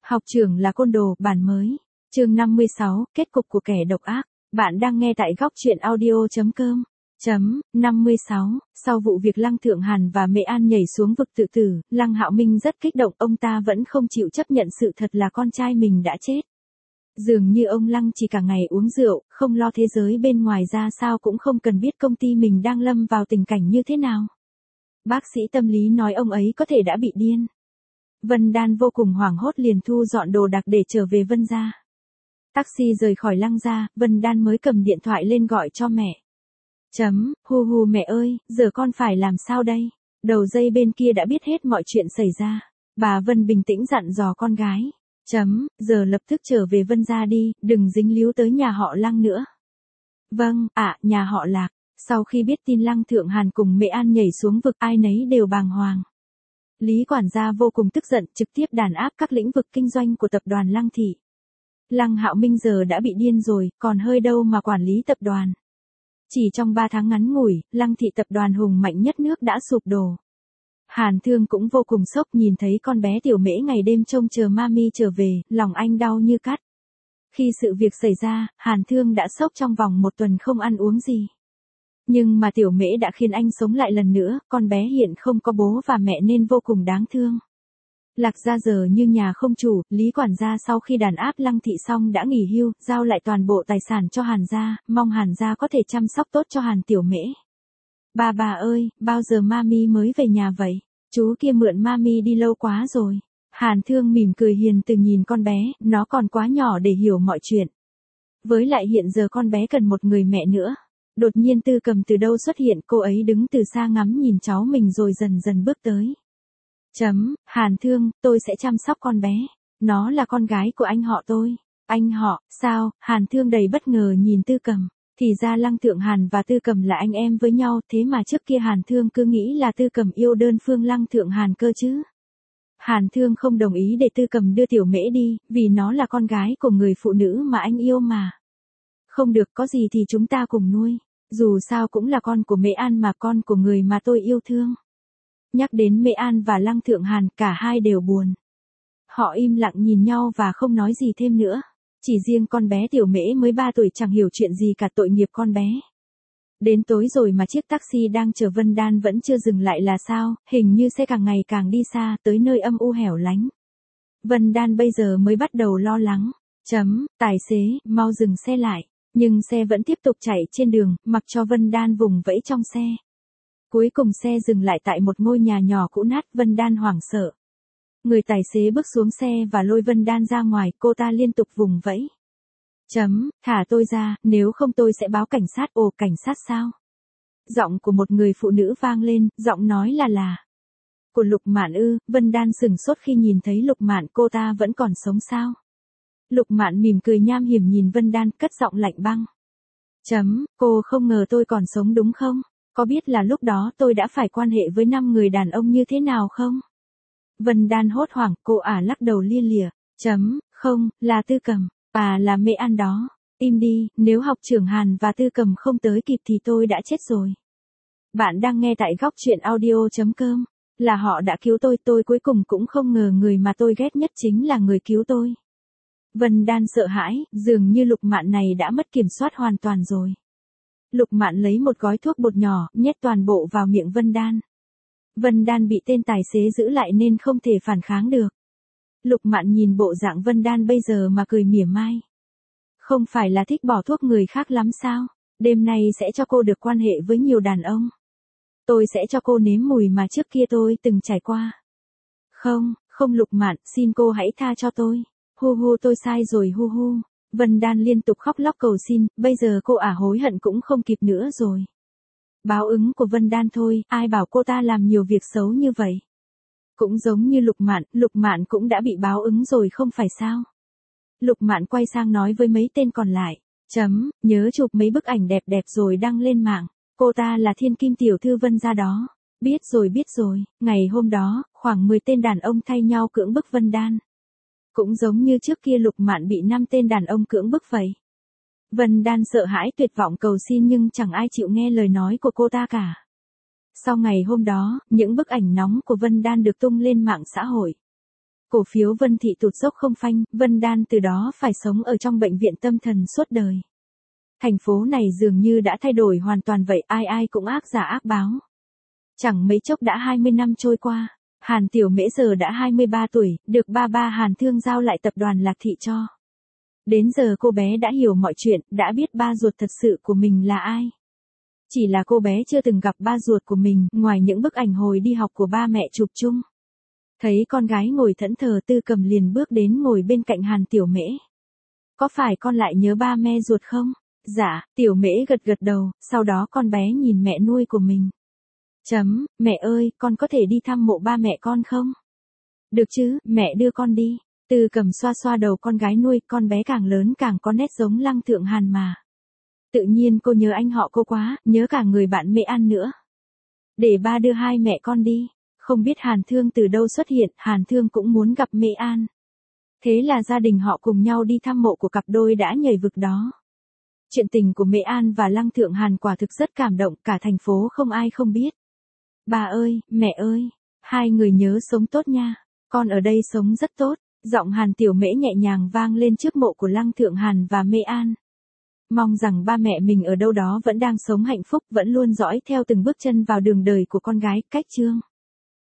Học trưởng là côn đồ, bản mới. Chương 56, kết cục của kẻ độc ác. Bạn đang nghe tại góc truyện audio.com. 56. Sau vụ việc Lăng Thượng Hàn và Mễ An nhảy xuống vực tự tử, Lăng Hạo Minh rất kích động, ông ta vẫn không chịu chấp nhận sự thật là con trai mình đã chết. Dường như ông Lăng chỉ cả ngày uống rượu, không lo thế giới bên ngoài ra sao, cũng không cần biết công ty mình đang lâm vào tình cảnh như thế nào. Bác sĩ tâm lý nói ông ấy có thể đã bị điên. Vân Đan vô cùng hoảng hốt, liền thu dọn đồ đạc để trở về Vân gia. Taxi rời khỏi Lăng gia, Vân Đan mới cầm điện thoại lên gọi cho mẹ. Hu mẹ ơi, giờ con phải làm sao đây? Đầu dây bên kia đã biết hết mọi chuyện xảy ra. Bà Vân bình tĩnh dặn dò con gái. Giờ lập tức trở về Vân gia đi, đừng dính líu tới nhà họ Lăng nữa. Vâng, nhà họ Lạc. Sau khi biết tin Lăng Thượng Hàn cùng Mễ An nhảy xuống vực, ai nấy đều bàng hoàng. Lý quản gia vô cùng tức giận, trực tiếp đàn áp các lĩnh vực kinh doanh của tập đoàn Lăng thị. Lăng Hạo Minh giờ đã bị điên rồi, còn hơi đâu mà quản lý tập đoàn. Chỉ trong 3 tháng ngắn ngủi, Lăng thị tập đoàn hùng mạnh nhất nước đã sụp đổ. Hàn Thương cũng vô cùng sốc, nhìn thấy con bé Tiểu Mễ ngày đêm trông chờ mami trở về, lòng anh đau như cắt. Khi sự việc xảy ra, Hàn Thương đã sốc trong vòng 1 tuần không ăn uống gì. Nhưng mà Tiểu Mễ đã khiến anh sống lại lần nữa, con bé hiện không có bố và mẹ nên vô cùng đáng thương. Lạc gia giờ như nhà không chủ, Lý quản gia sau khi đàn áp Lăng thị xong đã nghỉ hưu, giao lại toàn bộ tài sản cho Hàn gia, mong Hàn gia có thể chăm sóc tốt cho Hàn Tiểu Mễ. Bà ơi, bao giờ mami mới về nhà vậy? Chú kia mượn mami đi lâu quá rồi. Hàn Thương mỉm cười hiền từ nhìn con bé, nó còn quá nhỏ để hiểu mọi chuyện. Với lại hiện giờ con bé cần một người mẹ nữa. Đột nhiên Tư Cầm từ đâu xuất hiện, cô ấy đứng từ xa ngắm nhìn cháu mình rồi dần dần bước tới. Hàn Thương, tôi sẽ chăm sóc con bé. Nó là con gái của anh họ tôi. Anh họ, sao? Hàn Thương đầy bất ngờ nhìn Tư Cầm. Thì ra Lăng Thượng Hàn và Tư Cầm là anh em với nhau, thế mà trước kia Hàn Thương cứ nghĩ là Tư Cầm yêu đơn phương Lăng Thượng Hàn cơ chứ. Hàn Thương không đồng ý để Tư Cầm đưa Tiểu Mễ đi, vì nó là con gái của người phụ nữ mà anh yêu mà. Không được, có gì thì chúng ta cùng nuôi. Dù sao cũng là con của Mễ An mà, con của người mà tôi yêu thương. Nhắc đến Mễ An và Lăng Thượng Hàn, cả hai đều buồn. Họ im lặng nhìn nhau và không nói gì thêm nữa. Chỉ riêng con bé Tiểu Mễ mới 3 tuổi chẳng hiểu chuyện gì cả, tội nghiệp con bé. Đến tối rồi mà chiếc taxi đang chở Vân Đan vẫn chưa dừng lại là sao, hình như xe càng ngày càng đi xa, tới nơi âm u hẻo lánh. Vân Đan bây giờ mới bắt đầu lo lắng. Tài xế, mau dừng xe lại. Nhưng xe vẫn tiếp tục chạy trên đường, mặc cho Vân Đan vùng vẫy trong xe. Cuối cùng xe dừng lại tại một ngôi nhà nhỏ cũ nát, Vân Đan hoảng sợ. Người tài xế bước xuống xe và lôi Vân Đan ra ngoài, cô ta liên tục vùng vẫy. Thả tôi ra, nếu không tôi sẽ báo cảnh sát. Ồ, cảnh sát sao? Giọng của một người phụ nữ vang lên, giọng nói là của Lục Mạn ư? Vân Đan sửng sốt khi nhìn thấy Lục Mạn, cô ta vẫn còn sống sao? Lục Mạn mỉm cười nham hiểm nhìn Vân Đan, cất giọng lạnh băng. Cô không ngờ tôi còn sống đúng không? Có biết là lúc đó tôi đã phải quan hệ với 5 người đàn ông như thế nào không? Vân Đan hốt hoảng, cô lắc đầu lia lịa. Không, là Tư Cầm, là Mễ An đó. Im đi, nếu học trưởng Hàn và Tư Cầm không tới kịp thì tôi đã chết rồi. Bạn đang nghe tại góc truyện audio.com. Là họ đã cứu tôi cuối cùng cũng không ngờ người mà tôi ghét nhất chính là người cứu tôi. Vân Đan sợ hãi, dường như Lục Mạn này đã mất kiểm soát hoàn toàn rồi. Lục Mạn lấy một gói thuốc bột nhỏ, nhét toàn bộ vào miệng Vân Đan. Vân Đan bị tên tài xế giữ lại nên không thể phản kháng được. Lục Mạn nhìn bộ dạng Vân Đan bây giờ mà cười mỉa mai. Không phải là thích bỏ thuốc người khác lắm sao? Đêm nay sẽ cho cô được quan hệ với nhiều đàn ông. Tôi sẽ cho cô nếm mùi mà trước kia tôi từng trải qua. Không Lục Mạn, xin cô hãy tha cho tôi. Hu tôi sai rồi hu. Vân Đan liên tục khóc lóc cầu xin, bây giờ cô hối hận cũng không kịp nữa rồi. Báo ứng của Vân Đan thôi, ai bảo cô ta làm nhiều việc xấu như vậy. Cũng giống như Lục Mạn cũng đã bị báo ứng rồi không phải sao. Lục Mạn quay sang nói với mấy tên còn lại. Nhớ chụp mấy bức ảnh đẹp đẹp rồi đăng lên mạng. Cô ta là thiên kim tiểu thư Vân gia đó. Biết rồi. Ngày hôm đó, khoảng 10 tên đàn ông thay nhau cưỡng bức Vân Đan. Cũng giống như trước kia Lục Mạn bị 5 tên đàn ông cưỡng bức vậy. Vân Đan sợ hãi tuyệt vọng cầu xin nhưng chẳng ai chịu nghe lời nói của cô ta cả. Sau ngày hôm đó, những bức ảnh nóng của Vân Đan được tung lên mạng xã hội. Cổ phiếu Vân Thị tụt dốc không phanh, Vân Đan từ đó phải sống ở trong bệnh viện tâm thần suốt đời. Thành phố này dường như đã thay đổi hoàn toàn vậy, ai ai cũng ác giả ác báo. Chẳng mấy chốc đã 20 năm trôi qua, Hàn Tiểu Mễ giờ đã 23 tuổi, được ba ba Hàn Thương giao lại tập đoàn Lạc Thị cho. Đến giờ cô bé đã hiểu mọi chuyện, đã biết ba ruột thật sự của mình là ai. Chỉ là cô bé chưa từng gặp ba ruột của mình, ngoài những bức ảnh hồi đi học của ba mẹ chụp chung. Thấy con gái ngồi thẫn thờ, Tư Cầm liền bước đến ngồi bên cạnh Hàn Tiểu Mễ. Có phải con lại nhớ ba mẹ ruột không? Dạ, Tiểu Mễ gật gật đầu, sau đó con bé nhìn mẹ nuôi của mình. Mẹ ơi, con có thể đi thăm mộ ba mẹ con không? Được chứ, mẹ đưa con đi. Tư Cầm xoa xoa đầu con gái nuôi, con bé càng lớn càng có nét giống Lăng Thượng Hàn mà. Tự nhiên cô nhớ anh họ cô quá, nhớ cả người bạn Mễ An nữa. Để ba đưa hai mẹ con đi. Không biết Hàn Thương từ đâu xuất hiện, Hàn Thương cũng muốn gặp Mễ An. Thế là gia đình họ cùng nhau đi thăm mộ của cặp đôi đã nhảy vực đó. Chuyện tình của Mễ An và Lăng Thượng Hàn quả thực rất cảm động, cả thành phố không ai không biết. Bà ơi, mẹ ơi, hai người nhớ sống tốt nha, con ở đây sống rất tốt. Giọng Hàn Tiểu Mễ nhẹ nhàng vang lên trước mộ của Lăng Thượng Hàn và Mễ An. Mong rằng ba mẹ mình ở đâu đó vẫn đang sống hạnh phúc, vẫn luôn dõi theo từng bước chân vào đường đời của con gái. Cách chương